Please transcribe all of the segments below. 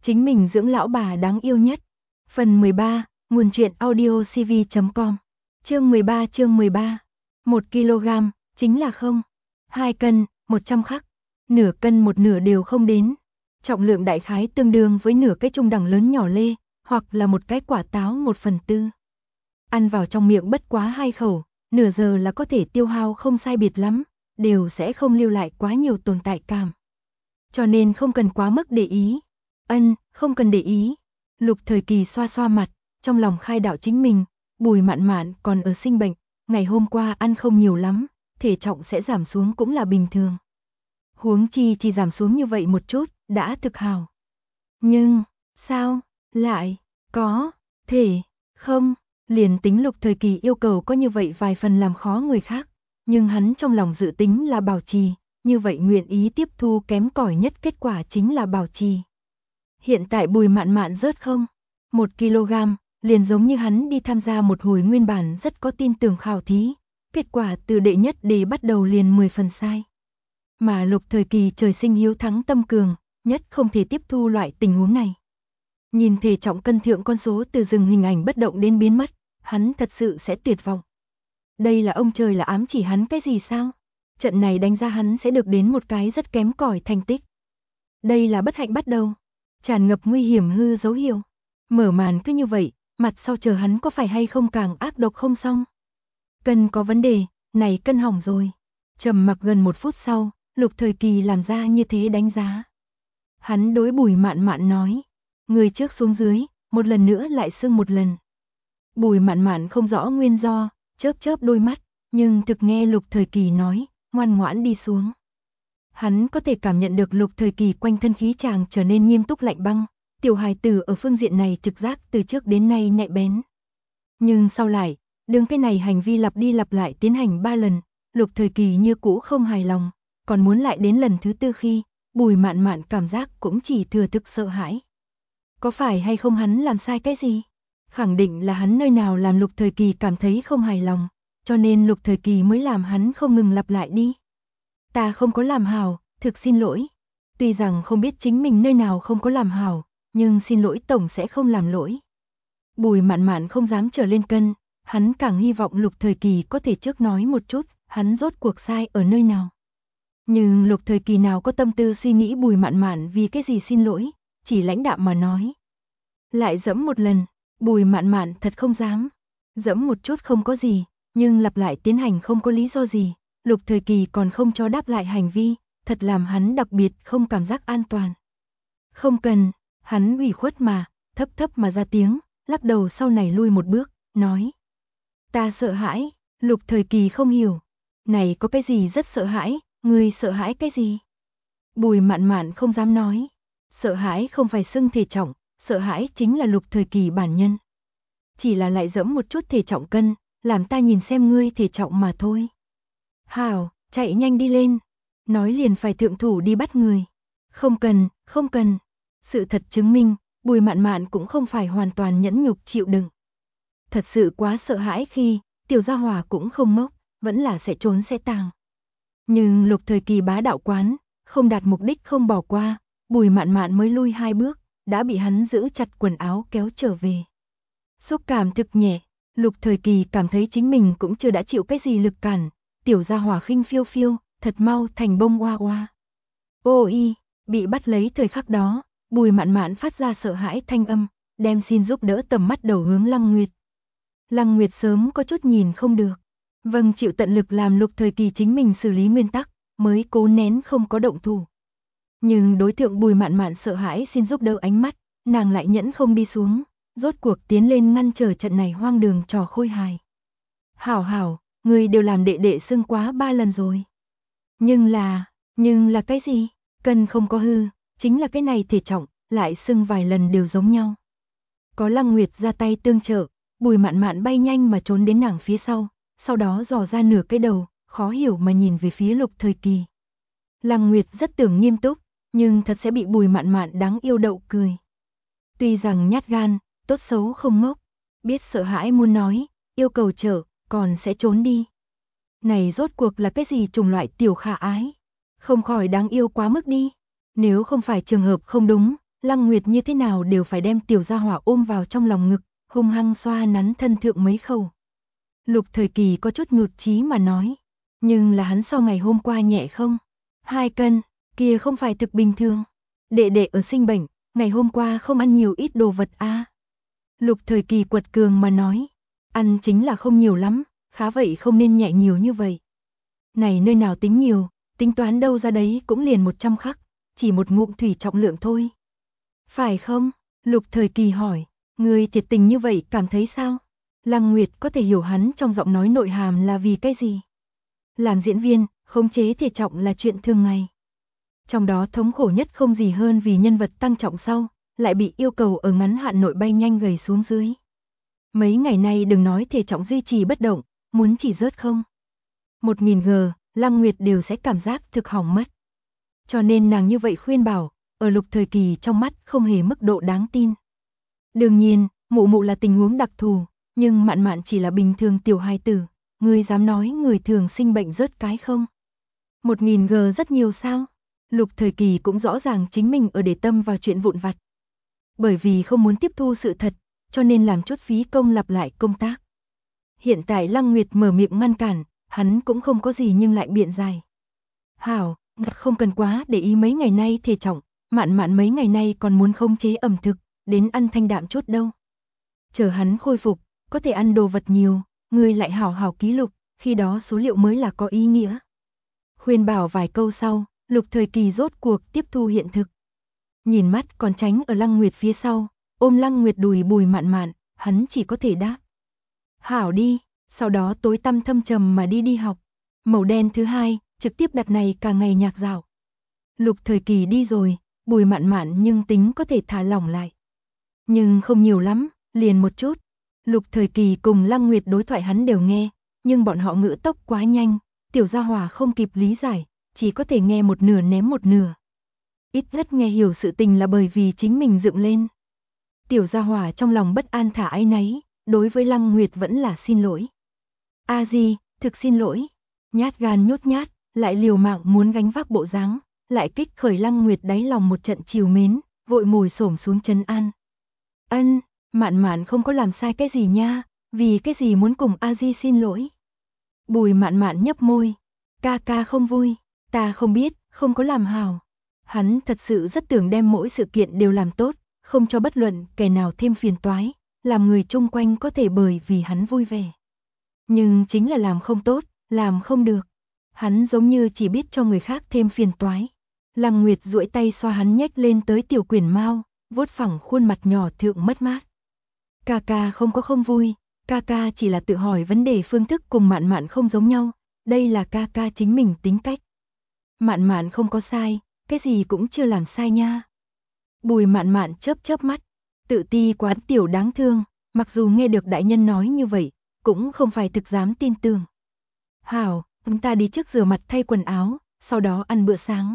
Chính mình dưỡng lão bà đáng yêu nhất. Phần 13, nguồn truyện audiocv.com. Chương 13. 1 kg, chính là không. 2 cân, 100 khắc. Nửa cân một nửa đều không đến. Trọng lượng đại khái tương đương với nửa cái trung đẳng lớn nhỏ lê, hoặc là một cái quả táo 1/4. Ăn vào trong miệng bất quá 2 khẩu, nửa giờ là có thể tiêu hao không sai biệt lắm, đều sẽ không lưu lại quá nhiều tồn tại cảm. Cho nên không cần quá mức để ý. Không cần để ý. Lục Thời Kỳ xoa xoa mặt, trong lòng khai đạo chính mình, Bùi Mạn Mạn còn ở sinh bệnh, ngày hôm qua ăn không nhiều lắm, thể trọng sẽ giảm xuống cũng là bình thường. Huống chi chỉ giảm xuống như vậy một chút, đã thực hào. Nhưng, sao, lại, có, thể, không, liền tính Lục Thời Kỳ yêu cầu có như vậy vài phần làm khó người khác, nhưng hắn trong lòng dự tính là bảo trì, như vậy nguyện ý tiếp thu kém cỏi nhất kết quả chính là bảo trì. Hiện tại Bùi Mạn Mạn rớt không? 1 kg, liền giống như hắn đi tham gia một hồi nguyên bản rất có tin tưởng khảo thí, kết quả từ đệ nhất đề bắt đầu liền 10 phần sai. Mà Lục Thời Kỳ trời sinh hiếu thắng tâm cường, nhất không thể tiếp thu loại tình huống này. Nhìn thể trọng cân thượng con số từ dừng hình ảnh bất động đến biến mất, hắn thật sự sẽ tuyệt vọng. Đây là ông trời là ám chỉ hắn cái gì sao? Trận này đánh ra hắn sẽ được đến một cái rất kém cỏi thành tích. Đây là bất hạnh bắt đầu. Tràn ngập nguy hiểm hư dấu hiệu. Mở màn cứ như vậy, mặt sau chờ hắn có phải hay không càng ác độc không xong. Cân có vấn đề, này cân hỏng rồi. Trầm mặc gần 1 phút sau, Lục Thời Kỳ làm ra như thế đánh giá. Hắn đối Bùi Mạn Mạn nói, người trước xuống dưới, một lần nữa lại sưng một lần. Bùi Mạn Mạn không rõ nguyên do, chớp đôi mắt, nhưng thực nghe Lục Thời Kỳ nói, ngoan ngoãn đi xuống. Hắn có thể cảm nhận được Lục Thời Kỳ quanh thân khí chàng trở nên nghiêm túc lạnh băng, tiểu hài tử ở phương diện này trực giác từ trước đến nay nhạy bén. Nhưng sau lại, đương cái này hành vi lặp đi lặp lại tiến hành 3 lần, Lục Thời Kỳ như cũ không hài lòng, còn muốn lại đến lần thứ 4 khi, Bùi Mạn Mạn cảm giác cũng chỉ thừa thực sợ hãi. Có phải hay không hắn làm sai cái gì? Khẳng định là hắn nơi nào làm Lục Thời Kỳ cảm thấy không hài lòng, cho nên Lục Thời Kỳ mới làm hắn không ngừng lặp lại đi. Ta không có làm hảo, thực xin lỗi. Tuy rằng không biết chính mình nơi nào không có làm hảo, nhưng xin lỗi tổng sẽ không làm lỗi. Bùi Mạn Mạn không dám trở lên cân, hắn càng hy vọng Lục Thời Kỳ có thể trước nói một chút, hắn rốt cuộc sai ở nơi nào. Nhưng Lục Thời Kỳ nào có tâm tư suy nghĩ Bùi Mạn Mạn vì cái gì xin lỗi, chỉ lãnh đạm mà nói. Lại dẫm một lần, Bùi Mạn Mạn thật không dám. Dẫm một chút không có gì, nhưng lặp lại tiến hành không có lý do gì. Lục Thời Kỳ còn không cho đáp lại hành vi, thật làm hắn đặc biệt không cảm giác an toàn. Không cần, hắn ủy khuất mà, thấp mà ra tiếng, lắc đầu sau này lui một bước, nói. Ta sợ hãi, Lục Thời Kỳ không hiểu. Này có cái gì rất sợ hãi, ngươi sợ hãi cái gì? Bùi Mạn Mạn không dám nói. Sợ hãi không phải xưng thể trọng, sợ hãi chính là Lục Thời Kỳ bản nhân. Chỉ là lại dẫm một chút thể trọng cân, làm ta nhìn xem ngươi thể trọng mà thôi. Hảo, chạy nhanh đi lên. Nói liền phải thượng thủ đi bắt người. Không cần. Sự thật chứng minh, Bùi Mạn Mạn cũng không phải hoàn toàn nhẫn nhục chịu đựng. Thật sự quá sợ hãi khi, tiểu gia hỏa cũng không ngốc, vẫn là sẽ trốn sẽ tàng. Nhưng Lục Thời Kỳ bá đạo quán, không đạt mục đích không bỏ qua, Bùi Mạn Mạn mới lui 2 bước, đã bị hắn giữ chặt quần áo kéo trở về. Xúc cảm thực nhẹ, Lục Thời Kỳ cảm thấy chính mình cũng chưa đã chịu cái gì lực cản, tiểu gia hỏa khinh phiêu phiêu, thật mau thành bông hoa hoa. Ôi, bị bắt lấy thời khắc đó, Bùi Mạn Mạn phát ra sợ hãi thanh âm, đem xin giúp đỡ tầm mắt đầu hướng Lăng Nguyệt. Lăng Nguyệt sớm có chút nhìn không được. Vâng, chịu tận lực làm Lục Thời Kỳ chính mình xử lý nguyên tắc, mới cố nén không có động thủ. Nhưng đối tượng Bùi Mạn Mạn sợ hãi xin giúp đỡ ánh mắt, nàng lại nhẫn không đi xuống, rốt cuộc tiến lên ngăn trở trận này hoang đường trò khôi hài. Hảo, người đều làm đệ đệ sưng quá 3 lần rồi. Nhưng là cái gì? Cân không có hư, chính là cái này thể trọng, lại sưng vài lần đều giống nhau. Có Lăng Nguyệt ra tay tương trợ, Bùi Mạn Mạn bay nhanh mà trốn đến nàng phía sau đó dò ra nửa cái đầu, khó hiểu mà nhìn về phía Lục Thời Kỳ. Lăng Nguyệt rất tưởng nghiêm túc, nhưng thật sẽ bị Bùi Mạn Mạn đáng yêu đậu cười. Tuy rằng nhát gan, tốt xấu không ngốc, biết sợ hãi muốn nói, yêu cầu trợ, còn sẽ trốn đi. Này rốt cuộc là cái gì chủng loại tiểu khả ái? Không khỏi đáng yêu quá mức đi. Nếu không phải trường hợp không đúng, Lăng Nguyệt như thế nào đều phải đem tiểu gia hỏa ôm vào trong lòng ngực, hung hăng xoa nắn thân thượng mấy khẩu. Lục Thời Kỳ có chút nhụt chí mà nói, nhưng là hắn so ngày hôm qua nhẹ không? 2 cân, kia không phải thực bình thường. Đệ đệ ở sinh bệnh, ngày hôm qua không ăn nhiều ít đồ vật a. Lục Thời Kỳ quật cường mà nói, ăn chính là không nhiều lắm, khá vậy không nên nhẹ nhiều như vậy. Này nơi nào tính nhiều, tính toán đâu ra đấy cũng liền 100 khắc, chỉ một ngụm thủy trọng lượng thôi. Phải không? Lục Thời Kỳ hỏi, người thiệt tình như vậy cảm thấy sao? Lăng Nguyệt có thể hiểu hắn trong giọng nói nội hàm là vì cái gì. Làm diễn viên, khống chế thể trọng là chuyện thường ngày. Trong đó thống khổ nhất không gì hơn vì nhân vật tăng trọng sau, lại bị yêu cầu ở ngắn hạn nội bay nhanh gầy xuống dưới. Mấy ngày nay đừng nói thể trọng duy trì bất động, muốn chỉ rớt không 1000 g, Lăng Nguyệt đều sẽ cảm giác thực hỏng mất. Cho nên nàng như vậy khuyên bảo, ở Lục Thời Kỳ trong mắt không hề mức độ đáng tin. Đương nhiên, mụ mụ là tình huống đặc thù, nhưng Mạn Mạn chỉ là bình thường tiểu hài tử, ngươi dám nói người thường sinh bệnh rớt cái không? 1000 g rất nhiều sao? Lục Thời Kỳ cũng rõ ràng chính mình ở để tâm vào chuyện vụn vặt. Bởi vì không muốn tiếp thu sự thật, cho nên làm chút phí công lặp lại công tác. Hiện tại Lăng Nguyệt mở miệng ngăn cản, hắn cũng không có gì nhưng lại biện giải. Hảo, không cần quá để ý mấy ngày nay thể trọng, Mạn Mạn mấy ngày nay còn muốn khống chế ẩm thực, đến ăn thanh đạm chút đâu. Chờ hắn khôi phục, có thể ăn đồ vật nhiều, ngươi lại hảo hảo ký lục, khi đó số liệu mới là có ý nghĩa. Khuyên bảo vài câu sau, Lục Thời Kỳ rốt cuộc tiếp thu hiện thực. Nhìn mắt còn tránh ở Lăng Nguyệt phía sau, ôm Lăng Nguyệt đùi Bùi Mạn Mạn, hắn chỉ có thể đáp. Hảo đi, sau đó tối tăm thâm trầm mà đi học. Màu đen thứ hai, trực tiếp đặt này cả ngày nhạc dạo. Lục Thời Kỳ đi rồi, Bùi Mạn Mạn nhưng tính có thể thả lỏng lại. Nhưng không nhiều lắm, liền một chút. Lục Thời Kỳ cùng Lăng Nguyệt đối thoại hắn đều nghe, nhưng bọn họ ngữ tốc quá nhanh, tiểu gia hỏa không kịp lý giải, chỉ có thể nghe một nửa ném một nửa. Ít nhất nghe hiểu sự tình là bởi vì chính mình dựng lên. Tiểu gia hỏa trong lòng bất an thả áy náy, đối với Lăng Nguyệt vẫn là xin lỗi. A Di, thực xin lỗi. Nhát gan nhút nhát, lại liều mạng muốn gánh vác bộ dáng, lại kích khởi Lăng Nguyệt đáy lòng một trận trìu mến, vội ngồi xổm xuống trấn an. Ân, Mạn Mạn không có làm sai cái gì nha, vì cái gì muốn cùng A Di xin lỗi. Bùi Mạn Mạn nhấp môi, ca ca không vui, ta không biết, không có làm hảo. Hắn thật sự rất tưởng đem mỗi sự kiện đều làm tốt, không cho bất luận kẻ nào thêm phiền toái, làm người chung quanh có thể bởi vì hắn vui vẻ. Nhưng chính là làm không tốt, làm không được. Hắn giống như chỉ biết cho người khác thêm phiền toái. Lăng Nguyệt duỗi tay xoa hắn nhếch lên tới tiểu quyển mao, vuốt phẳng khuôn mặt nhỏ thượng mất mát. Ca ca không có không vui, ca ca chỉ là tự hỏi vấn đề phương thức cùng Mạn Mạn không giống nhau, đây là ca ca chính mình tính cách. Mạn Mạn không có sai, cái gì cũng chưa làm sai nha. Bùi Mạn Mạn chớp chớp mắt, tự ti quá tiểu đáng thương, mặc dù nghe được đại nhân nói như vậy, cũng không phải thực dám tin tưởng. Hảo, chúng ta đi trước rửa mặt thay quần áo, sau đó ăn bữa sáng.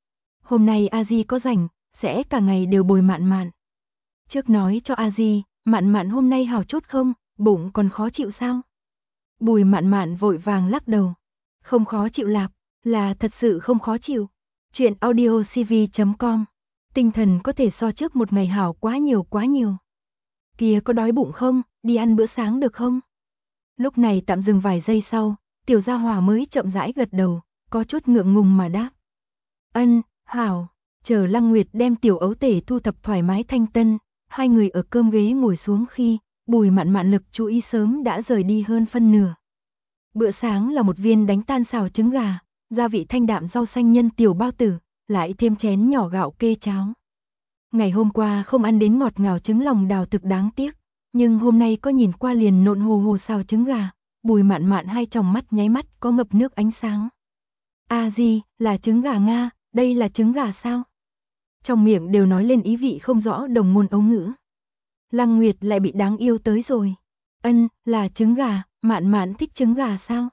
Hôm nay A Di có rảnh, sẽ cả ngày đều bồi Mạn Mạn. Trước nói cho A Di, Mạn Mạn hôm nay hảo chút không, bụng còn khó chịu sao? Bùi Mạn Mạn vội vàng lắc đầu. Không khó chịu lạp, là thật sự không khó chịu. Chuyện audiocv.com. Tinh thần có thể so trước một ngày hảo quá nhiều quá nhiều. Kìa có đói bụng không, đi ăn bữa sáng được không? Lúc này tạm dừng vài giây sau, tiểu gia hỏa mới chậm rãi gật đầu, có chút ngượng ngùng mà đáp. Ân, hảo, chờ Lăng Nguyệt đem tiểu ấu tể thu thập thoải mái thanh tân, hai người ở cơm ghế ngồi xuống khi, Bùi Mạn Mạn lực chú ý sớm đã rời đi hơn phân nửa. Bữa sáng là một viên đánh tan xào trứng gà, gia vị thanh đạm rau xanh nhân tiểu bao tử, lại thêm chén nhỏ gạo kê cháo. Ngày hôm qua không ăn đến ngọt ngào trứng lòng đào thực đáng tiếc, nhưng hôm nay có nhìn qua liền nộn hồ hồ xào trứng gà, Bùi Mạn Mạn hai tròng mắt nháy mắt có ngập nước ánh sáng. A Di, là trứng gà Nga, đây là trứng gà sao? Trong miệng đều nói lên ý vị không rõ đồng ngôn ấu ngữ. Lăng Nguyệt lại bị đáng yêu tới rồi. Ân, là trứng gà, Mạn Mạn thích trứng gà sao?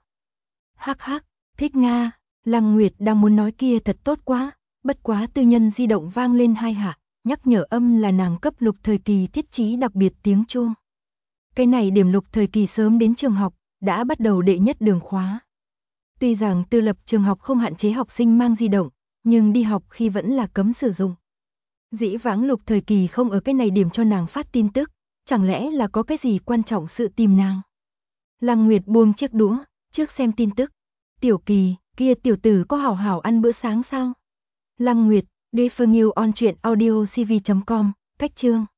Hắc hắc, thích Nga. Lăng Nguyệt đang muốn nói kia thật tốt quá, bất quá tư nhân di động vang lên hai hạ, nhắc nhở âm là nàng cấp Lục Thời Kỳ thiết trí đặc biệt tiếng chuông. Cái này điểm Lục Thời Kỳ sớm đến trường học, đã bắt đầu đệ nhất đường khóa. Tuy rằng tư lập trường học không hạn chế học sinh mang di động, nhưng đi học khi vẫn là cấm sử dụng. Dĩ vãng Lục Thời Kỳ không ở cái này điểm cho nàng phát tin tức, chẳng lẽ là có cái gì quan trọng sự tìm nàng. Lăng Nguyệt buông chiếc đũa, trước xem tin tức. Tiểu Kỳ, kia tiểu tử có hảo hảo ăn bữa sáng sao? Lăng Nguyệt, Referral on truyện audio cv.com, cách chương.